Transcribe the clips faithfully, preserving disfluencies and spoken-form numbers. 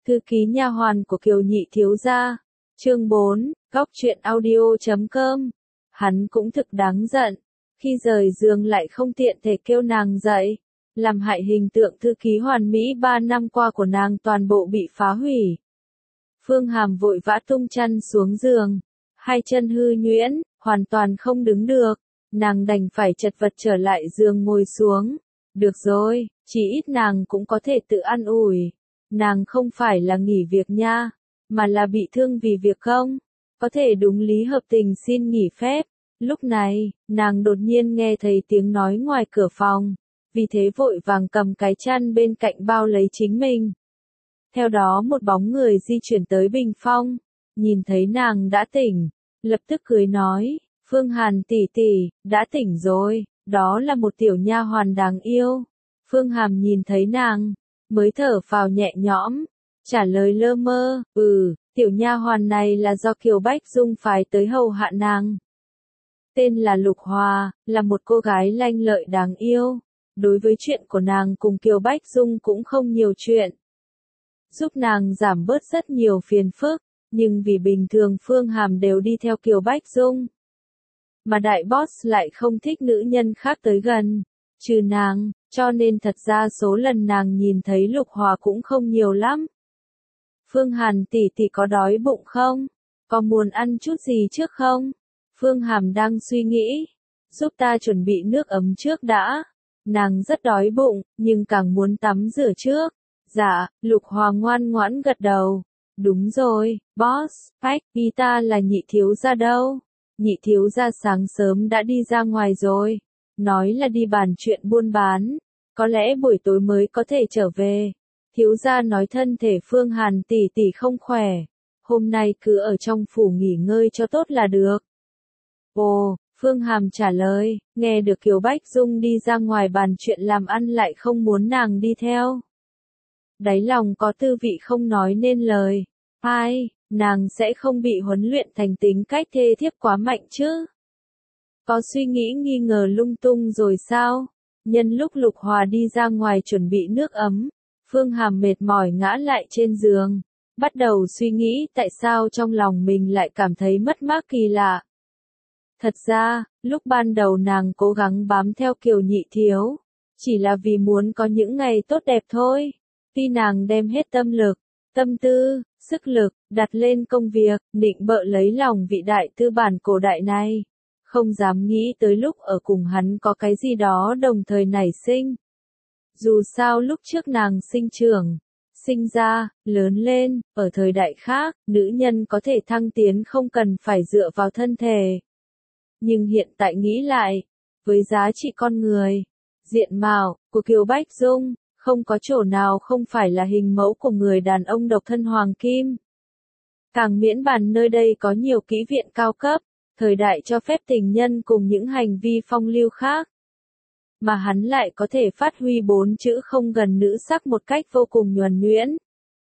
Thư ký nha hoàn của Kiều nhị thiếu gia. Chương bốn, góc truyện audio chấm com. Hắn cũng thực đáng giận, khi rời giường lại không tiện thể kêu nàng dậy, làm hại hình tượng thư ký hoàn mỹ ba năm qua của nàng toàn bộ bị phá hủy. Phương Hàm vội vã tung chăn xuống giường, hai chân hư nhuyễn, hoàn toàn không đứng được, nàng đành phải chật vật trở lại giường ngồi xuống. Được rồi, chỉ ít nàng cũng có thể tự ăn ủi. Nàng không phải là nghỉ việc nha, mà là bị thương vì việc không, có thể đúng lý hợp tình xin nghỉ phép. Lúc này, nàng đột nhiên nghe thấy tiếng nói ngoài cửa phòng, vì thế vội vàng cầm cái chăn bên cạnh bao lấy chính mình. Theo đó một bóng người di chuyển tới bình phong, nhìn thấy nàng đã tỉnh, lập tức cười nói, Phương Hàn tỷ tỷ, đã tỉnh rồi, đó là một tiểu nha hoàn đáng yêu. Phương Hàm nhìn thấy nàng, mới thở phào nhẹ nhõm, trả lời lơ mơ, ừ, tiểu nha hoàn này là do Kiều Bách Dung phái tới hầu hạ nàng. Tên là Lục Hòa, là một cô gái lanh lợi đáng yêu. Đối với chuyện của nàng cùng Kiều Bách Dung cũng không nhiều chuyện, giúp nàng giảm bớt rất nhiều phiền phức, nhưng vì bình thường Phương Hàm đều đi theo Kiều Bách Dung. Mà đại boss lại không thích nữ nhân khác tới gần, trừ nàng, cho nên thật ra số lần nàng nhìn thấy Lục Hòa cũng không nhiều lắm. Phương Hàn tỷ tỷ có đói bụng không? Có muốn ăn chút gì trước không? Phương Hàm đang suy nghĩ, giúp ta chuẩn bị nước ấm trước đã. Nàng rất đói bụng, nhưng càng muốn tắm rửa trước. Dạ, Lục Hòa ngoan ngoãn gật đầu. Đúng rồi, boss, Bách, vì ta là nhị thiếu gia đâu. Nhị thiếu gia sáng sớm đã đi ra ngoài rồi. Nói là đi bàn chuyện buôn bán. Có lẽ buổi tối mới có thể trở về. Thiếu gia nói thân thể Phương Hàn tỷ tỷ không khỏe. Hôm nay cứ ở trong phủ nghỉ ngơi cho tốt là được. Ồ, Phương Hàm trả lời, nghe được Kiều Bách Dung đi ra ngoài bàn chuyện làm ăn lại không muốn nàng đi theo. Đáy lòng có tư vị không nói nên lời. Ai, nàng sẽ không bị huấn luyện thành tính cách thê thiếp quá mạnh chứ? Có suy nghĩ nghi ngờ lung tung rồi sao? Nhân lúc Lục Hòa đi ra ngoài chuẩn bị nước ấm, Phương Hàm mệt mỏi ngã lại trên giường, bắt đầu suy nghĩ tại sao trong lòng mình lại cảm thấy mất mát kỳ lạ. Thật ra, lúc ban đầu nàng cố gắng bám theo Kiều nhị thiếu, chỉ là vì muốn có những ngày tốt đẹp thôi. Khi nàng đem hết tâm lực, tâm tư, sức lực, đặt lên công việc, định bợ lấy lòng vị đại tư bản cổ đại này, không dám nghĩ tới lúc ở cùng hắn có cái gì đó đồng thời nảy sinh. Dù sao lúc trước nàng sinh trưởng, sinh ra, lớn lên, ở thời đại khác, nữ nhân có thể thăng tiến không cần phải dựa vào thân thể. Nhưng hiện tại nghĩ lại, với giá trị con người, diện mạo của Kiều Bách Dung, không có chỗ nào không phải là hình mẫu của người đàn ông độc thân hoàng kim. Càng miễn bàn nơi đây có nhiều kỹ viện cao cấp, thời đại cho phép tình nhân cùng những hành vi phong lưu khác. Mà hắn lại có thể phát huy bốn chữ không gần nữ sắc một cách vô cùng nhuần nhuyễn.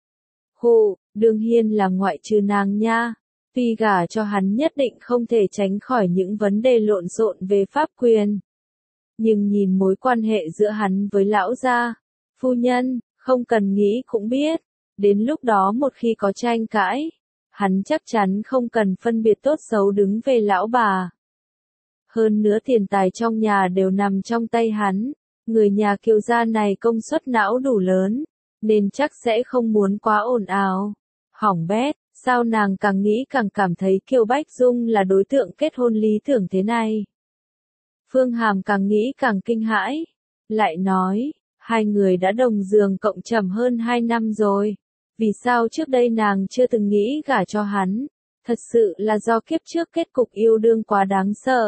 Hù, đương nhiên là ngoại trừ nàng nha. Tuy gả cho hắn nhất định không thể tránh khỏi những vấn đề lộn xộn về pháp quyền. Nhưng nhìn mối quan hệ giữa hắn với lão gia, phu nhân, không cần nghĩ cũng biết. Đến lúc đó một khi có tranh cãi, hắn chắc chắn không cần phân biệt tốt xấu đứng về lão bà. Hơn nữa tiền tài trong nhà đều nằm trong tay hắn. Người nhà Kiều gia này công suất não đủ lớn, nên chắc sẽ không muốn quá ồn ào. Hỏng bét. Sao nàng càng nghĩ càng cảm thấy Kiều Bách Dung là đối tượng kết hôn lý tưởng thế này? Phương Hàm càng nghĩ càng kinh hãi. Lại nói, hai người đã đồng giường cộng trầm hơn hai năm rồi. Vì sao trước đây nàng chưa từng nghĩ gả cho hắn? Thật sự là do kiếp trước kết cục yêu đương quá đáng sợ.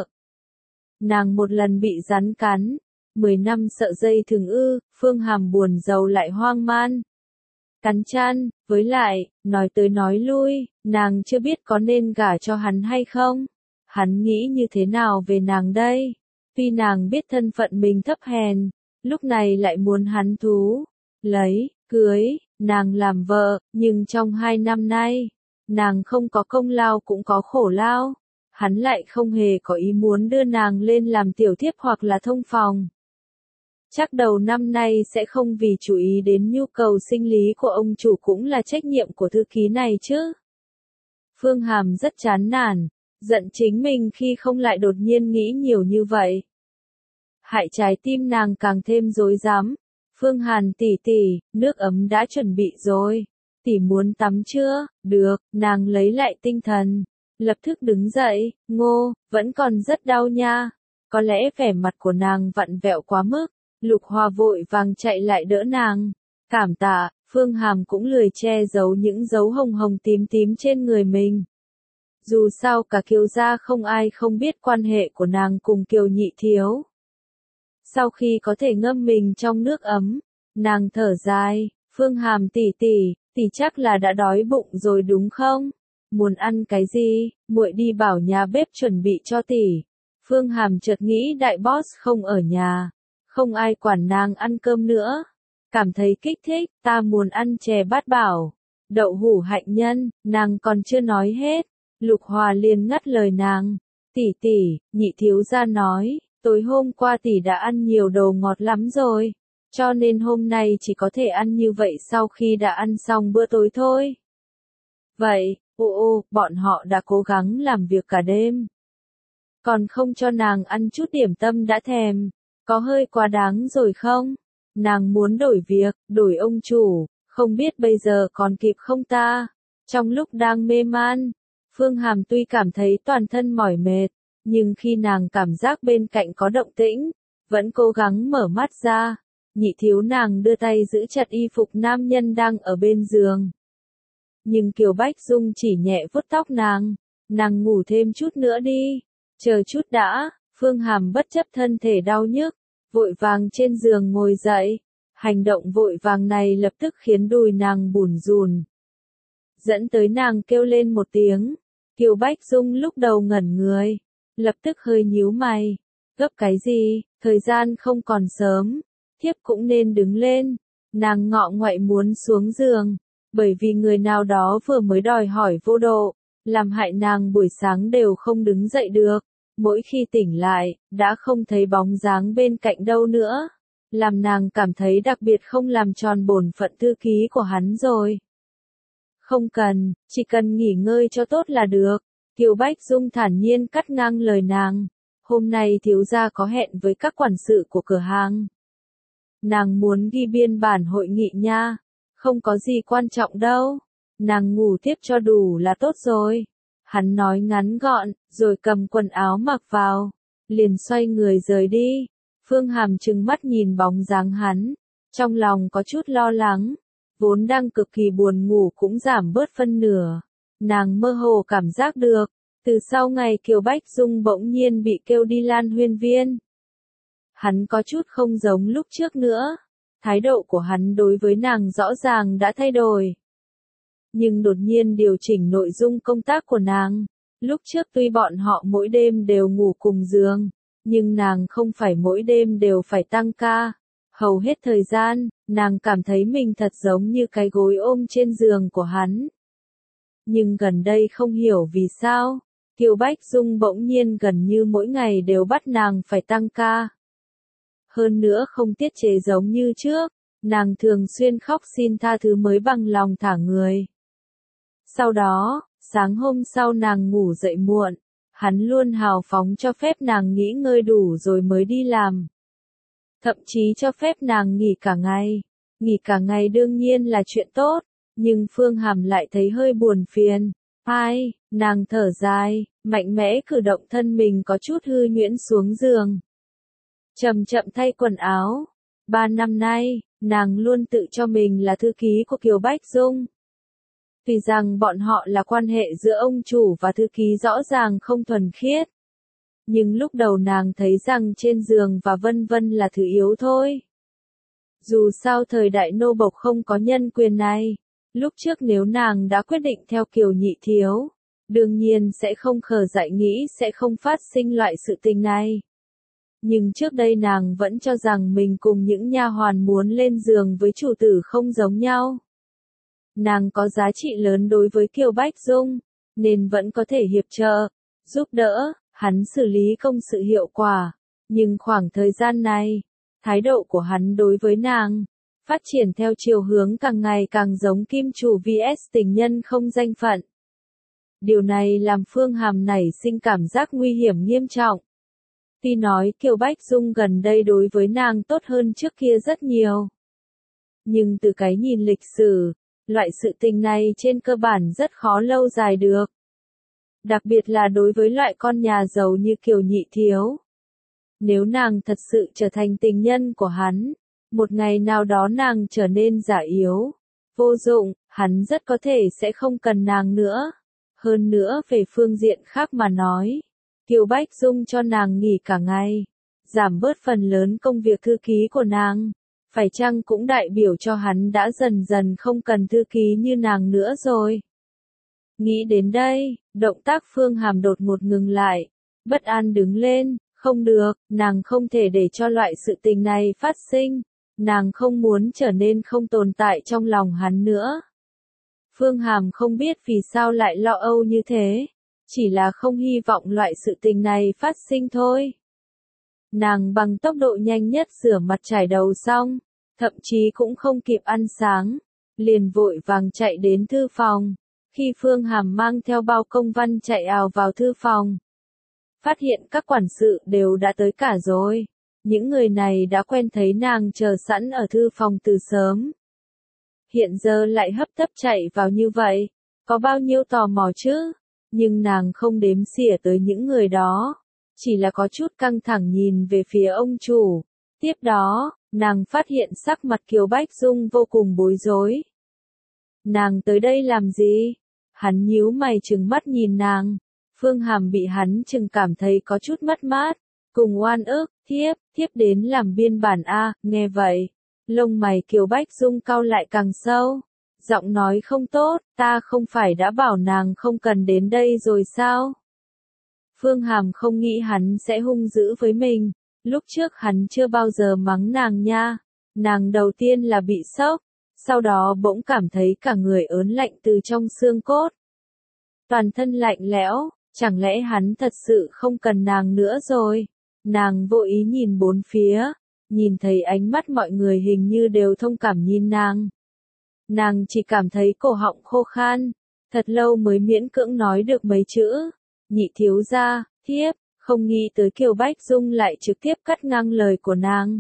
Nàng một lần bị rắn cắn, mười năm sợ dây thừng ư, Phương Hàm buồn rầu lại hoang man. Cắn chăn, với lại, nói tới nói lui, nàng chưa biết có nên gả cho hắn hay không. Hắn nghĩ như thế nào về nàng đây? Tuy nàng biết thân phận mình thấp hèn, lúc này lại muốn hắn thú, lấy, cưới, nàng làm vợ, nhưng trong hai năm nay, nàng không có công lao cũng có khổ lao. Hắn lại không hề có ý muốn đưa nàng lên làm tiểu thiếp hoặc là thông phòng. Chắc đầu năm nay sẽ không vì chú ý đến nhu cầu sinh lý của ông chủ cũng là trách nhiệm của thư ký này chứ. Phương Hàm rất chán nản, giận chính mình khi không lại đột nhiên nghĩ nhiều như vậy. Hại trái tim nàng càng thêm rối rắm. Phương Hàn tỷ tỷ, nước ấm đã chuẩn bị rồi. Tỷ muốn tắm chưa? Được, nàng lấy lại tinh thần. Lập tức đứng dậy, Ngô, vẫn còn rất đau nha. Có lẽ vẻ mặt của nàng vặn vẹo quá mức. Lục Hòa vội vàng chạy lại đỡ nàng. Cảm tạ, Phương Hàm cũng lười che giấu những dấu hồng hồng tím tím trên người mình. Dù sao cả Kiều gia không ai không biết quan hệ của nàng cùng Kiều Nhị Thiếu. Sau khi có thể ngâm mình trong nước ấm, nàng thở dài, Phương Hàm tỷ tỷ, tỷ chắc là đã đói bụng rồi đúng không? Muốn ăn cái gì, muội đi bảo nhà bếp chuẩn bị cho tỷ. Phương Hàm chợt nghĩ đại boss không ở nhà, không ai quản nàng ăn cơm nữa. Cảm thấy kích thích, ta muốn ăn chè bát bảo, đậu hũ hạnh nhân, nàng còn chưa nói hết. Lục Hòa liền ngắt lời nàng, tỷ tỷ, Nhị thiếu gia nói, tối hôm qua tỷ đã ăn nhiều đồ ngọt lắm rồi, cho nên hôm nay chỉ có thể ăn như vậy sau khi đã ăn xong bữa tối thôi. Vậy, ô ô, bọn họ đã cố gắng làm việc cả đêm. Còn không cho nàng ăn chút điểm tâm đã thèm, có hơi quá đáng rồi không? Nàng muốn đổi việc, đổi ông chủ, không biết bây giờ còn kịp không ta? Trong lúc đang mê man, Phương Hàm tuy cảm thấy toàn thân mỏi mệt, nhưng khi nàng cảm giác bên cạnh có động tĩnh, vẫn cố gắng mở mắt ra. Nhị thiếu nàng đưa tay giữ chặt y phục nam nhân đang ở bên giường. Nhưng Kiều Bách Dung chỉ nhẹ vuốt tóc nàng, nàng ngủ thêm chút nữa đi, chờ chút đã. Phương Hàm bất chấp thân thể đau nhức, vội vàng trên giường ngồi dậy. Hành động vội vàng này lập tức khiến đùi nàng bủn rùn, dẫn tới nàng kêu lên một tiếng. Kiều Bách Dung lúc đầu ngẩn người, lập tức hơi nhíu mày. Gấp cái gì, thời gian không còn sớm, thiếp cũng nên đứng lên. Nàng ngọ ngoại muốn xuống giường, bởi vì người nào đó vừa mới đòi hỏi vô độ, làm hại nàng buổi sáng đều không đứng dậy được. Mỗi khi tỉnh lại, đã không thấy bóng dáng bên cạnh đâu nữa, làm nàng cảm thấy đặc biệt không làm tròn bổn phận thư ký của hắn rồi. Không cần, chỉ cần nghỉ ngơi cho tốt là được. Kiều Bách Dung thản nhiên cắt ngang lời nàng. Hôm nay thiếu gia có hẹn với các quản sự của cửa hàng. Nàng muốn ghi biên bản hội nghị nha. Không có gì quan trọng đâu. Nàng ngủ tiếp cho đủ là tốt rồi. Hắn nói ngắn gọn, rồi cầm quần áo mặc vào. Liền xoay người rời đi. Phương Hàm trừng mắt nhìn bóng dáng hắn. Trong lòng có chút lo lắng. Vốn đang cực kỳ buồn ngủ cũng giảm bớt phân nửa. Nàng mơ hồ cảm giác được, từ sau ngày Kiều Bách Dung bỗng nhiên bị kêu đi Lan Huyên Viên. Hắn có chút không giống lúc trước nữa, thái độ của hắn đối với nàng rõ ràng đã thay đổi. Nhưng đột nhiên điều chỉnh nội dung công tác của nàng. Lúc trước tuy bọn họ mỗi đêm đều ngủ cùng giường, nhưng nàng không phải mỗi đêm đều phải tăng ca. Hầu hết thời gian, nàng cảm thấy mình thật giống như cái gối ôm trên giường của hắn. Nhưng gần đây không hiểu vì sao, Kiều Bách Dung bỗng nhiên gần như mỗi ngày đều bắt nàng phải tăng ca. Hơn nữa không tiết chế giống như trước, nàng thường xuyên khóc xin tha thứ mới bằng lòng thả người. Sau đó, sáng hôm sau nàng ngủ dậy muộn, hắn luôn hào phóng cho phép nàng nghỉ ngơi đủ rồi mới đi làm. Thậm chí cho phép nàng nghỉ cả ngày. Nghỉ cả ngày đương nhiên là chuyện tốt, nhưng Phương Hàm lại thấy hơi buồn phiền. Ai, nàng thở dài, mạnh mẽ cử động thân mình có chút hư nhuyễn xuống giường. Chậm chậm thay quần áo. Ba năm nay, nàng luôn tự cho mình là thư ký của Kiều Bách Dung. Tuy rằng bọn họ là quan hệ giữa ông chủ và thư ký rõ ràng không thuần khiết. Nhưng lúc đầu nàng thấy rằng trên giường và vân vân là thứ yếu thôi. Dù sao thời đại nô bộc không có nhân quyền này, lúc trước nếu nàng đã quyết định theo Kiều Nhị Thiếu, đương nhiên sẽ không khờ dại nghĩ sẽ không phát sinh loại sự tình này. Nhưng trước đây nàng vẫn cho rằng mình cùng những nha hoàn muốn lên giường với chủ tử không giống nhau. Nàng có giá trị lớn đối với Kiều Bách Dung, nên vẫn có thể hiệp trợ, giúp đỡ, hắn xử lý công sự hiệu quả. Nhưng khoảng thời gian này, Thái độ của hắn đối với nàng, phát triển theo chiều hướng càng ngày càng giống kim chủ vs tình nhân không danh phận. Điều này làm Phương Hàm nảy sinh cảm giác nguy hiểm nghiêm trọng. Tuy nói Kiều Bách Dung gần đây đối với nàng tốt hơn trước kia rất nhiều. Nhưng từ cái nhìn lịch sử, loại sự tình này trên cơ bản rất khó lâu dài được. Đặc biệt là đối với loại con nhà giàu như Kiều Nhị Thiếu. Nếu nàng thật sự trở thành tình nhân của hắn, một ngày nào đó nàng trở nên già yếu, vô dụng, hắn rất có thể sẽ không cần nàng nữa. Hơn nữa về phương diện khác mà nói, Kiều Bách Dung cho nàng nghỉ cả ngày, giảm bớt phần lớn công việc thư ký của nàng, phải chăng cũng đại biểu cho hắn đã dần dần không cần thư ký như nàng nữa rồi. Nghĩ đến đây, động tác Phương Hàm đột ngột ngừng lại, bất an đứng lên, không được, nàng không thể để cho loại sự tình này phát sinh, nàng không muốn trở nên không tồn tại trong lòng hắn nữa. Phương Hàm không biết vì sao lại lo âu như thế, chỉ là không hy vọng loại sự tình này phát sinh thôi. Nàng bằng tốc độ nhanh nhất rửa mặt trải đầu xong, thậm chí cũng không kịp ăn sáng, liền vội vàng chạy đến thư phòng. Khi Phương Hàm mang theo bao công văn chạy ào vào thư phòng, phát hiện các quản sự đều đã tới cả rồi. Những người này đã quen thấy nàng chờ sẵn ở thư phòng từ sớm. Hiện giờ lại hấp tấp chạy vào như vậy, có bao nhiêu tò mò chứ? Nhưng nàng không đếm xỉa tới những người đó, chỉ là có chút căng thẳng nhìn về phía ông chủ. Tiếp đó, nàng phát hiện sắc mặt Kiều Bách Dung vô cùng bối rối. Nàng tới đây làm gì? Hắn nhíu mày trừng mắt nhìn nàng. Phương Hàm bị hắn chừng cảm thấy có chút mất mát, cùng oan ức, thiếp, thiếp đến làm biên bản a. Nghe vậy, lông mày Kiều Bách Dung cau lại càng sâu, giọng nói không tốt, ta không phải đã bảo nàng không cần đến đây rồi sao? Phương Hàm không nghĩ hắn sẽ hung dữ với mình, lúc trước hắn chưa bao giờ mắng nàng nha, nàng đầu tiên là bị sốc, sau đó bỗng cảm thấy cả người ớn lạnh từ trong xương cốt. Toàn thân lạnh lẽo, chẳng lẽ hắn thật sự không cần nàng nữa rồi? Nàng vô ý nhìn bốn phía, nhìn thấy ánh mắt mọi người hình như đều thông cảm nhìn nàng. Nàng chỉ cảm thấy cổ họng khô khan, thật lâu mới miễn cưỡng nói được mấy chữ. Nhị thiếu gia, thiếp, không nghĩ tới Kiều Bách Dung lại trực tiếp cắt ngang lời của nàng.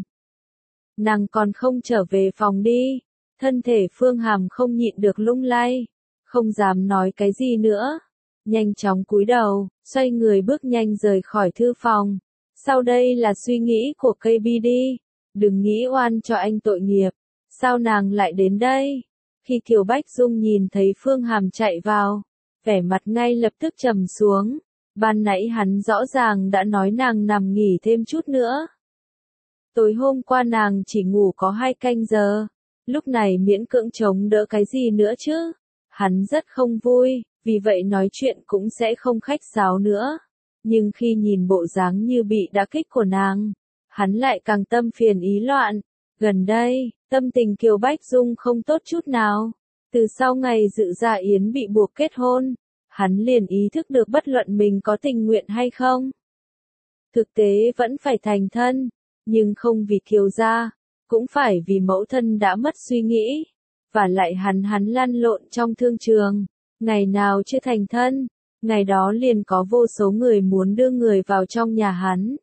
Nàng còn không trở về phòng đi. Thân thể Phương Hàm không nhịn được lung lay, không dám nói cái gì nữa. Nhanh chóng cúi đầu, xoay người bước nhanh rời khỏi thư phòng. Sau đây là suy nghĩ của cây bi đi. Đừng nghĩ oan cho anh tội nghiệp. Sao nàng lại đến đây? Khi Kiều Bách Dung nhìn thấy Phương Hàm chạy vào, vẻ mặt ngay lập tức trầm xuống. Ban nãy hắn rõ ràng đã nói nàng nằm nghỉ thêm chút nữa. Tối hôm qua nàng chỉ ngủ có hai canh giờ. Lúc này miễn cưỡng chống đỡ cái gì nữa chứ? Hắn rất không vui, vì vậy nói chuyện cũng sẽ không khách sáo nữa. Nhưng khi nhìn bộ dáng như bị đả kích của nàng, hắn lại càng tâm phiền ý loạn. Gần đây, tâm tình Kiều Bách Dung không tốt chút nào. Từ sau ngày Dự Gia Yến bị buộc kết hôn, hắn liền ý thức được bất luận mình có tình nguyện hay không. Thực tế vẫn phải thành thân, nhưng không vì Kiều gia, cũng phải vì mẫu thân đã mất suy nghĩ. Và lại hắn hắn lăn lộn trong thương trường, ngày nào chưa thành thân, ngày đó liền có vô số người muốn đưa người vào trong nhà hắn.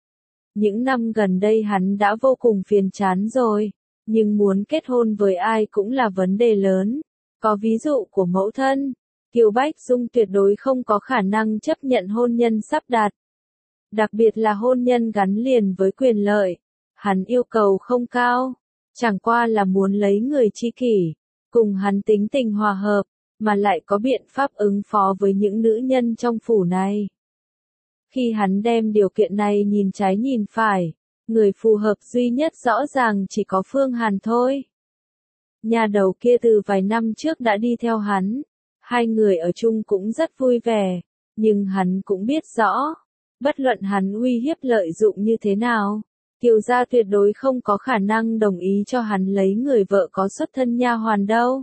Những năm gần đây hắn đã vô cùng phiền chán rồi, nhưng muốn kết hôn với ai cũng là vấn đề lớn. Có ví dụ của mẫu thân, Kiều Bách Dung tuyệt đối không có khả năng chấp nhận hôn nhân sắp đặt. Đặc biệt là hôn nhân gắn liền với quyền lợi. Hắn yêu cầu không cao, chẳng qua là muốn lấy người tri kỷ, cùng hắn tính tình hòa hợp, mà lại có biện pháp ứng phó với những nữ nhân trong phủ này. Khi hắn đem điều kiện này nhìn trái nhìn phải, người phù hợp duy nhất rõ ràng chỉ có Phương Hàn thôi. Nhà đầu kia từ vài năm trước đã đi theo hắn, hai người ở chung cũng rất vui vẻ, nhưng hắn cũng biết rõ, bất luận hắn uy hiếp lợi dụng như thế nào, Kiều gia tuyệt đối không có khả năng đồng ý cho hắn lấy người vợ có xuất thân nha hoàn đâu.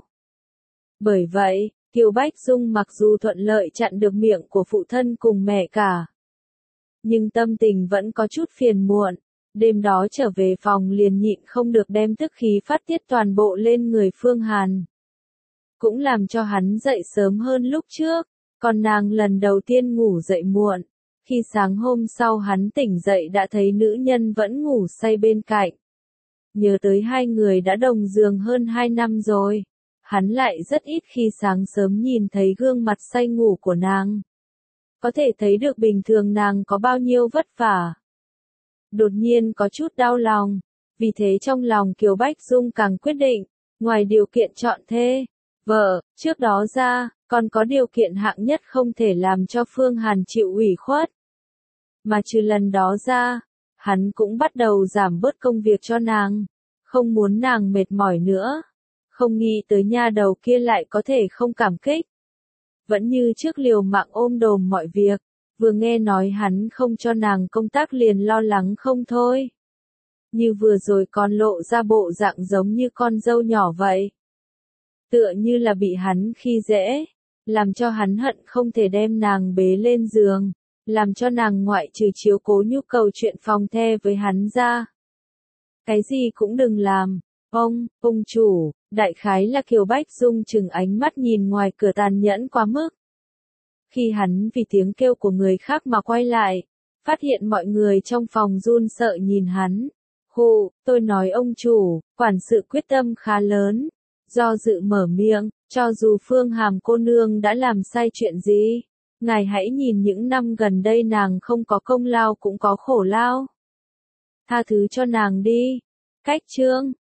Bởi vậy, Kiều Bách Dung mặc dù thuận lợi chặn được miệng của phụ thân cùng mẹ cả, nhưng tâm tình vẫn có chút phiền muộn. Đêm đó trở về phòng liền nhịn không được đem tức khí phát tiết toàn bộ lên người Phương Hàn. Cũng làm cho hắn dậy sớm hơn lúc trước, còn nàng lần đầu tiên ngủ dậy muộn. Khi sáng hôm sau hắn tỉnh dậy đã thấy nữ nhân vẫn ngủ say bên cạnh. Nhớ tới hai người đã đồng giường hơn hai năm rồi. Hắn lại rất ít khi sáng sớm nhìn thấy gương mặt say ngủ của nàng. Có thể thấy được bình thường nàng có bao nhiêu vất vả. Đột nhiên có chút đau lòng. Vì thế trong lòng Kiều Bách Dung càng quyết định, ngoài điều kiện chọn thê, vợ, trước đó ra, còn có điều kiện hạng nhất không thể làm cho Phương Hàn chịu ủy khuất. Mà trừ lần đó ra, hắn cũng bắt đầu giảm bớt công việc cho nàng, không muốn nàng mệt mỏi nữa. Không nghĩ tới nha đầu kia lại có thể không cảm kích. Vẫn như trước liều mạng ôm đồm mọi việc, vừa nghe nói hắn không cho nàng công tác liền lo lắng không thôi. Như vừa rồi còn lộ ra bộ dạng giống như con dâu nhỏ vậy. Tựa như là bị hắn khi dễ, làm cho hắn hận không thể đem nàng bế lên giường, làm cho nàng ngoại trừ chiếu cố nhu cầu chuyện phòng the với hắn ra. Cái gì cũng đừng làm, ông, ông chủ, đại khái là Kiều Bách Dung chừng ánh mắt nhìn ngoài cửa tàn nhẫn quá mức. Khi hắn vì tiếng kêu của người khác mà quay lại, phát hiện mọi người trong phòng run sợ nhìn hắn. Hù, tôi nói ông chủ, quản sự quyết tâm khá lớn. Do dự mở miệng, cho dù Phương Hàm cô nương đã làm sai chuyện gì, ngài hãy nhìn những năm gần đây nàng không có công lao cũng có khổ lao. Tha thứ cho nàng đi. Cách chương